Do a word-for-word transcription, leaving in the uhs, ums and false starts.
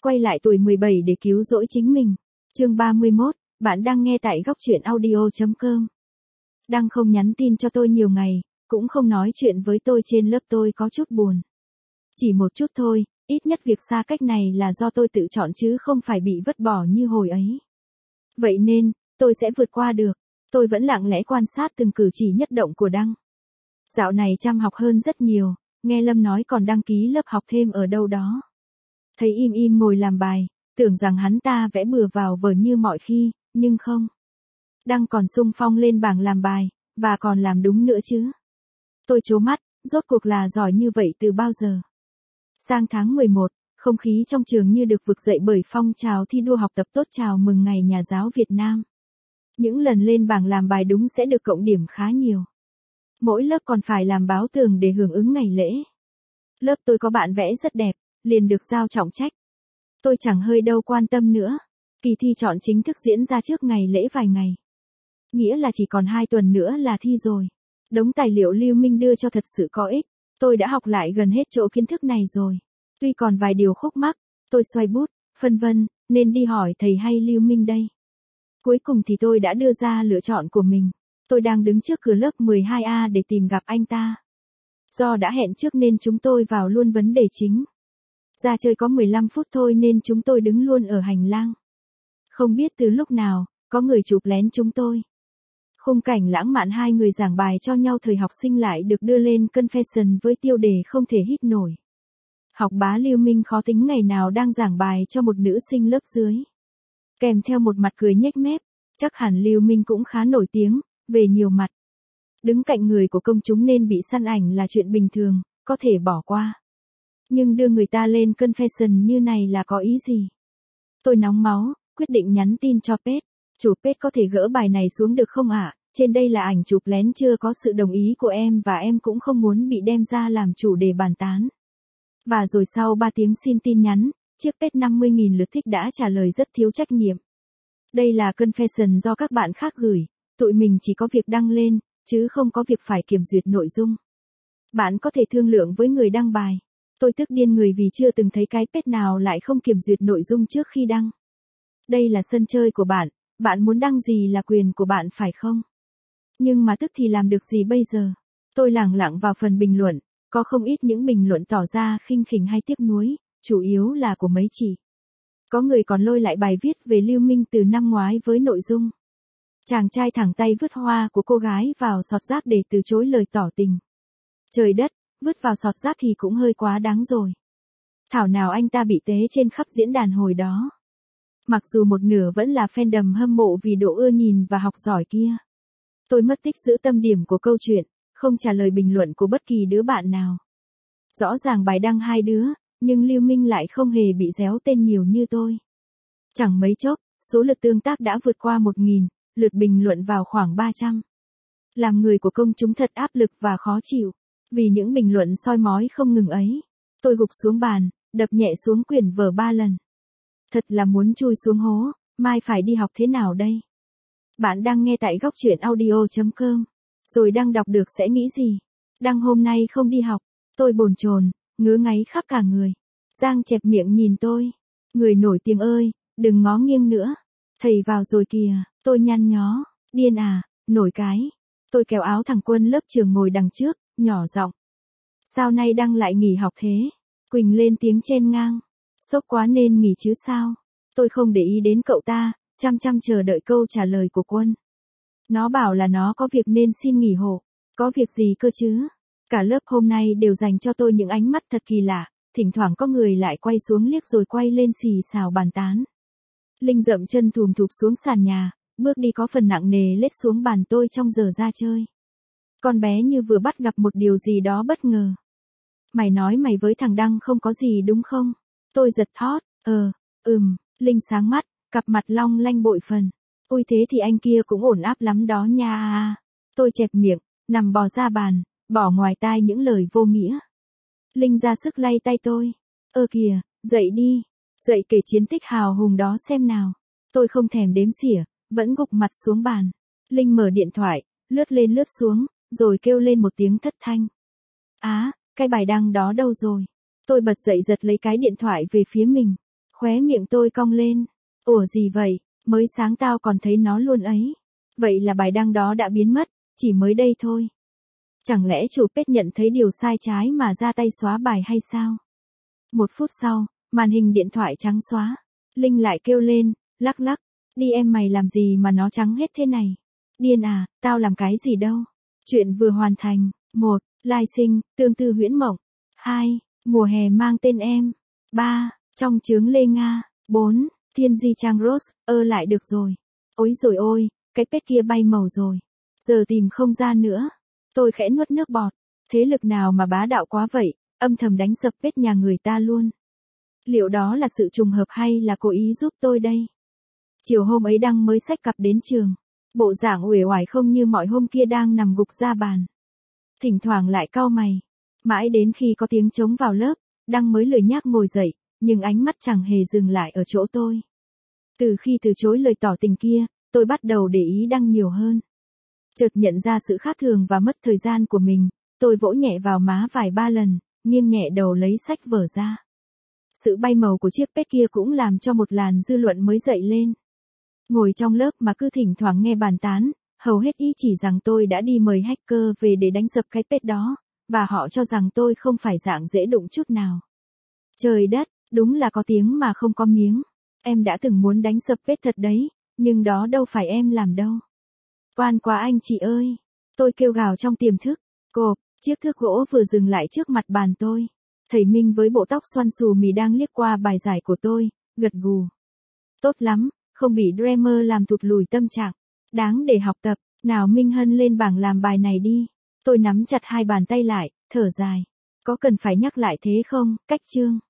quay lại tuổi mười bảy để cứu rỗi chính mình. Chương ba mươi mốt, bạn đang nghe tại góc truyện audio chấm com. Đăng không nhắn tin cho tôi nhiều ngày, cũng không nói chuyện với tôi trên lớp, tôi có chút buồn. Chỉ một chút thôi, ít nhất việc xa cách này là do tôi tự chọn chứ không phải bị vứt bỏ như hồi ấy. Vậy nên, tôi sẽ vượt qua được. Tôi vẫn lặng lẽ quan sát từng cử chỉ nhất động của Đăng. Dạo này chăm học hơn rất nhiều, nghe Lâm nói còn đăng ký lớp học thêm ở đâu đó. Thấy im im ngồi làm bài, tưởng rằng hắn ta vẽ bừa vào vở như mọi khi, nhưng không. Đăng còn xung phong lên bảng làm bài, và còn làm đúng nữa chứ. Tôi trố mắt, rốt cuộc là giỏi như vậy từ bao giờ. Sang tháng mười một, không khí trong trường như được vực dậy bởi phong trào thi đua học tập tốt chào mừng Ngày Nhà giáo Việt Nam. Những lần lên bảng làm bài đúng sẽ được cộng điểm khá nhiều. Mỗi lớp còn phải làm báo tường để hưởng ứng ngày lễ. Lớp tôi có bạn vẽ rất đẹp, liền được giao trọng trách. Tôi chẳng hơi đâu quan tâm nữa. Kỳ thi chọn chính thức diễn ra trước ngày lễ vài ngày. Nghĩa là chỉ còn hai tuần nữa là thi rồi. Đống tài liệu Lưu Minh đưa cho thật sự có ích. Tôi đã học lại gần hết chỗ kiến thức này rồi. Tuy còn vài điều khúc mắc, tôi xoay bút, phân vân, nên đi hỏi thầy hay Lưu Minh đây. Cuối cùng thì tôi đã đưa ra lựa chọn của mình. Tôi đang đứng trước cửa lớp mười hai A để tìm gặp anh ta. Do đã hẹn trước nên chúng tôi vào luôn vấn đề chính. Ra chơi có mười lăm phút thôi nên chúng tôi đứng luôn ở hành lang. Không biết từ lúc nào, có người chụp lén chúng tôi. Khung cảnh lãng mạn hai người giảng bài cho nhau thời học sinh lại được đưa lên confession với tiêu đề không thể hít nổi. Học bá Lưu Minh khó tính ngày nào đang giảng bài cho một nữ sinh lớp dưới. Kèm theo một mặt cười nhếch mép, chắc hẳn Lưu Minh cũng khá nổi tiếng, về nhiều mặt. Đứng cạnh người của công chúng nên bị săn ảnh là chuyện bình thường, có thể bỏ qua. Nhưng đưa người ta lên confession như này là có ý gì? Tôi nóng máu, quyết định nhắn tin cho Pết. Chủ Pết có thể gỡ bài này xuống được không ạ? À? Trên đây là ảnh chụp lén chưa có sự đồng ý của em và em cũng không muốn bị đem ra làm chủ đề bàn tán. Và rồi sau ba tiếng xin tin nhắn, chiếc Pết năm mươi nghìn lượt thích đã trả lời rất thiếu trách nhiệm. Đây là confession do các bạn khác gửi, tụi mình chỉ có việc đăng lên, chứ không có việc phải kiểm duyệt nội dung. Bạn có thể thương lượng với người đăng bài. Tôi tức điên người vì chưa từng thấy cái Pết nào lại không kiểm duyệt nội dung trước khi đăng. Đây là sân chơi của bạn, bạn muốn đăng gì là quyền của bạn phải không? Nhưng mà tức thì làm được gì bây giờ? Tôi lẳng lặng vào phần bình luận, có không ít những bình luận tỏ ra khinh khỉnh hay tiếc nuối, chủ yếu là của mấy chị. Có người còn lôi lại bài viết về Lưu Minh từ năm ngoái với nội dung. Chàng trai thẳng tay vứt hoa của cô gái vào sọt rác để từ chối lời tỏ tình. Trời đất, vứt vào sọt rác thì cũng hơi quá đáng rồi. Thảo nào anh ta bị tế trên khắp diễn đàn hồi đó. Mặc dù một nửa vẫn là fandom hâm mộ vì độ ưa nhìn và học giỏi kia. Tôi mất tích giữ tâm điểm của câu chuyện, không trả lời bình luận của bất kỳ đứa bạn nào. Rõ ràng bài đăng hai đứa, nhưng Lưu Minh lại không hề bị réo tên nhiều như tôi. Chẳng mấy chốc, số lượt tương tác đã vượt qua một nghìn, lượt bình luận vào khoảng ba trăm. Làm người của công chúng thật áp lực và khó chịu. Vì những bình luận soi mói không ngừng ấy, tôi gục xuống bàn, đập nhẹ xuống quyển vở ba lần. Thật là muốn chui xuống hố, mai phải đi học thế nào đây? Bạn đang nghe tại góc truyện audio chấm com. Rồi đang đọc được sẽ nghĩ gì? Đăng hôm nay không đi học, tôi bồn chồn, ngứa ngáy khắp cả người. Giang chẹp miệng nhìn tôi. Người nổi tiếng ơi, đừng ngó nghiêng nữa. Thầy vào rồi kìa, tôi nhăn nhó. Điên à, nổi cái. Tôi kéo áo thằng Quân lớp trường ngồi đằng trước, nhỏ giọng. Sao nay Đăng lại nghỉ học thế? Quỳnh lên tiếng chen ngang. Sốc quá nên nghỉ chứ sao? Tôi không để ý đến cậu ta, chăm chăm chờ đợi câu trả lời của Quân. Nó bảo là nó có việc nên xin nghỉ hộ. Có việc gì cơ chứ? Cả lớp hôm nay đều dành cho tôi những ánh mắt thật kỳ lạ, thỉnh thoảng có người lại quay xuống liếc rồi quay lên xì xào bàn tán. Linh dậm chân thùm thụp xuống sàn nhà, bước đi có phần nặng nề lết xuống bàn tôi trong giờ ra chơi. Con bé như vừa bắt gặp một điều gì đó bất ngờ. Mày nói mày với thằng Đăng không có gì đúng không? Tôi giật thót, ờ, ừm, Linh sáng mắt, cặp mặt long lanh bội phần. Ôi thế thì anh kia cũng ổn áp lắm đó nha. Tôi chẹp miệng, nằm bò ra bàn, bỏ ngoài tai những lời vô nghĩa. Linh ra sức lay tay tôi. Ơ kìa, dậy đi, dậy kể chiến tích hào hùng đó xem nào. Tôi không thèm đếm xỉa, vẫn gục mặt xuống bàn. Linh mở điện thoại, lướt lên lướt xuống, rồi kêu lên một tiếng thất thanh. Á, cái bài đăng đó đâu rồi? Tôi bật dậy giật lấy cái điện thoại về phía mình. Khóe miệng tôi cong lên. Ủa gì vậy, mới sáng tao còn thấy nó luôn ấy. Vậy là bài đăng đó đã biến mất, chỉ mới đây thôi. Chẳng lẽ chủ page nhận thấy điều sai trái mà ra tay xóa bài hay sao? Một phút sau, màn hình điện thoại trắng xóa. Linh lại kêu lên, lắc lắc. Đi em mày làm gì mà nó trắng hết thế này? Điên à, tao làm cái gì đâu. Chuyện vừa hoàn thành. một. Lai sinh, tương tư huyễn mộng. hai. Mùa hè mang tên em. ba. Trong chướng Lê Nga. bốn. Thiên di trang Rose, ơ lại được rồi. Ôi rồi ôi, cái pết kia bay màu rồi. Giờ tìm không ra nữa. Tôi khẽ nuốt nước bọt. Thế lực nào mà bá đạo quá vậy, âm thầm đánh sập pết nhà người ta luôn. Liệu đó là sự trùng hợp hay là cố ý giúp tôi đây? Chiều hôm ấy Đăng mới xách cặp đến trường. Bộ dạng uể oải không như mọi hôm kia đang nằm gục ra bàn. Thỉnh thoảng lại cau mày. Mãi đến khi có tiếng trống vào lớp, Đăng mới lười nhác ngồi dậy, nhưng ánh mắt chẳng hề dừng lại ở chỗ tôi. Từ khi từ chối lời tỏ tình kia, tôi bắt đầu để ý Đăng nhiều hơn. Chợt nhận ra sự khác thường và mất thời gian của mình, tôi vỗ nhẹ vào má vài ba lần, nghiêng nhẹ đầu lấy sách vở ra. Sự bay màu của chiếc pet kia cũng làm cho một làn dư luận mới dậy lên. Ngồi trong lớp mà cứ thỉnh thoảng nghe bàn tán, hầu hết ý chỉ rằng tôi đã đi mời hacker về để đánh sập cái pet đó, và họ cho rằng tôi không phải dạng dễ đụng chút nào. Trời đất, đúng là có tiếng mà không có miếng. Em đã từng muốn đánh sập pet thật đấy, nhưng đó đâu phải em làm đâu. Oan quá anh chị ơi. Tôi kêu gào trong tiềm thức. Cộp, chiếc thước gỗ vừa dừng lại trước mặt bàn tôi. Thầy Minh với bộ tóc xoăn xù mì đang liếc qua bài giải của tôi, gật gù. Tốt lắm, không bị Dreamer làm tụt lùi tâm trạng. Đáng để học tập, nào Minh Hân lên bảng làm bài này đi. Tôi nắm chặt hai bàn tay lại, thở dài. Có cần phải nhắc lại thế không, cách chương?